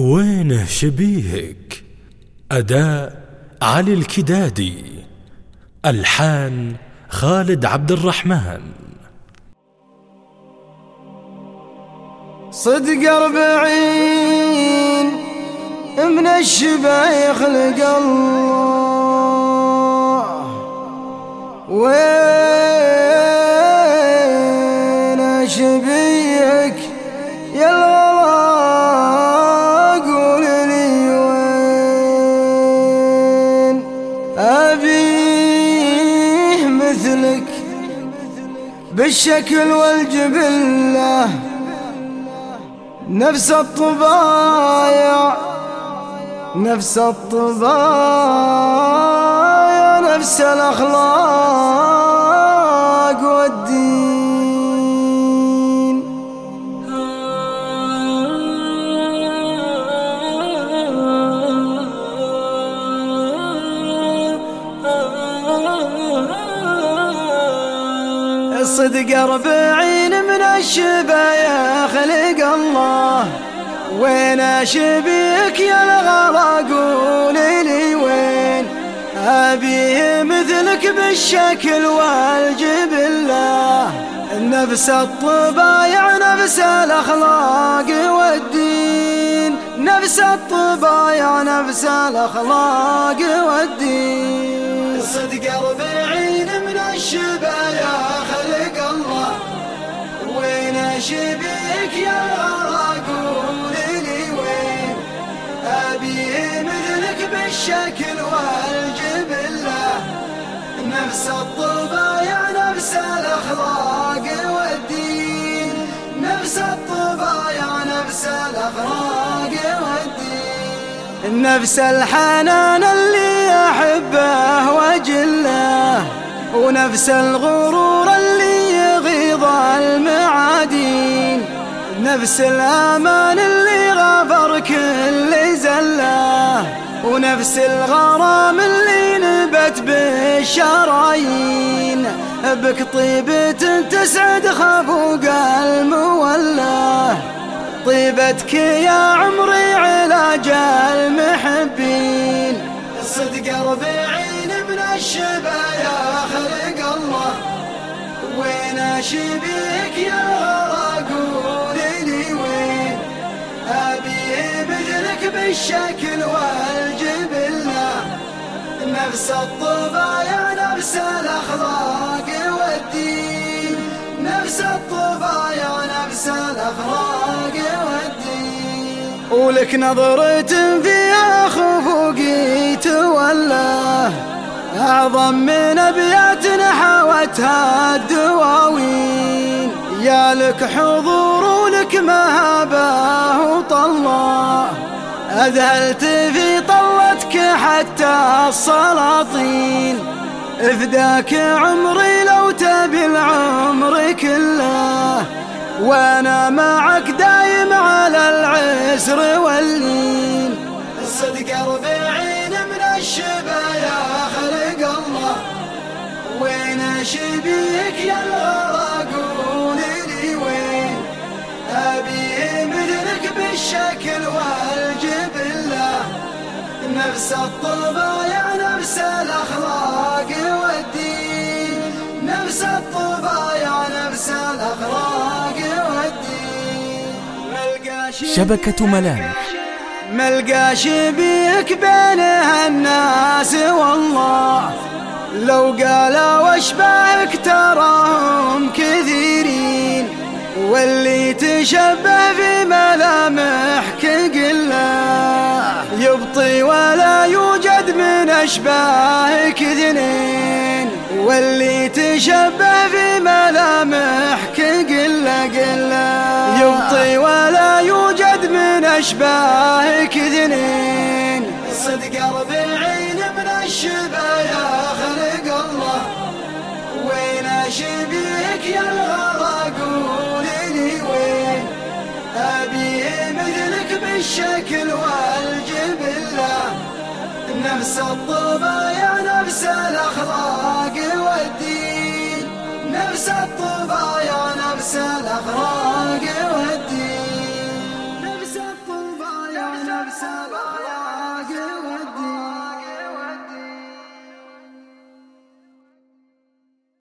وينه شبيهك. أداء علي الكدادي، ألحان خالد عبد الرحمن. صدق 40 من الشبه يخلق الله، وين شبيك يا الغلا قول لي وين أبيه مثلك بالشكل والجبلة، نفس الطبايع نفس الطبايع نفس الأخلاق والدين. الصدق 40 من الشبايا خلق الله، وين شبيك يا الغلا قول لي وين أبيه مثلك بالشكل والجبلة، نفس الطبايع نفس الأخلاق والدين، نفس الطبايع نفس الأخلاق والدين. صدق 40 من الشبايا خلق الله، وين شبيك يا الغلا قول لي وين أبيه مثلك بالشكل والجبلة، نفس الطبايع نفس الأخلاق والدين، نفس الطبايع نفس الأخلاق والدين. نفس الحنان اللي أحبه وجله، ونفس الغرور اللي يغيظ المعادين، نفس الأمان اللي غفر كل زله، ونفس الغرام اللي نبت بالشرايين، بك طيبة تسعد خفوق المولى، طيبتك يا عمري علاج المحبين. صدق 40 من الشبايا خلق الله، وين شبيك يا الغلا قول لي وين أبيه مثلك بالشكل والجبلة، نفس الطبايع نفس الأخلاق والدين، نفس الطبايع نفس الأخلاق والدين. ولك نظرة فيها خفوقي تولى، أعظم من أبيات حوتها الدواوين، يا لك حضور ولك مهابة وطلة، أذهلت في طلتك حتى السلاطين، افداك عمري لو تبي العمر كله، وانا معك دايم على العسر واللين. الصدق 40 من الشبايا خلق الله، وين شبيك يا الغلا قول لي وين أبيه مثلك بالشكل والجبلة، نفس الطبايع نفس الأخلاق والدين، نفس الطبايع نفس الأخلاق والدين. شبكة ملامح ملقى شبيك بينها الناس والله، لو قالوا واشباهك تراهم كثيرين، واللي تشبه في ملامحك قله يبطي ولا يوجد من أشباهك اثنين، واللي تشبه في ملامحك قله يبطي ولا يوجد من أشباهك اثنين. صدق 40 من الشبايا خلق الله، وين شبيك يا الغلا قول لي وين أبيه مثلك بالشكل والجبلة، نفس الطبايع نفس الأخلاق والدين، نفس الطبايع نفس الأخلاق والدين، نفس الطبايع نفس سلام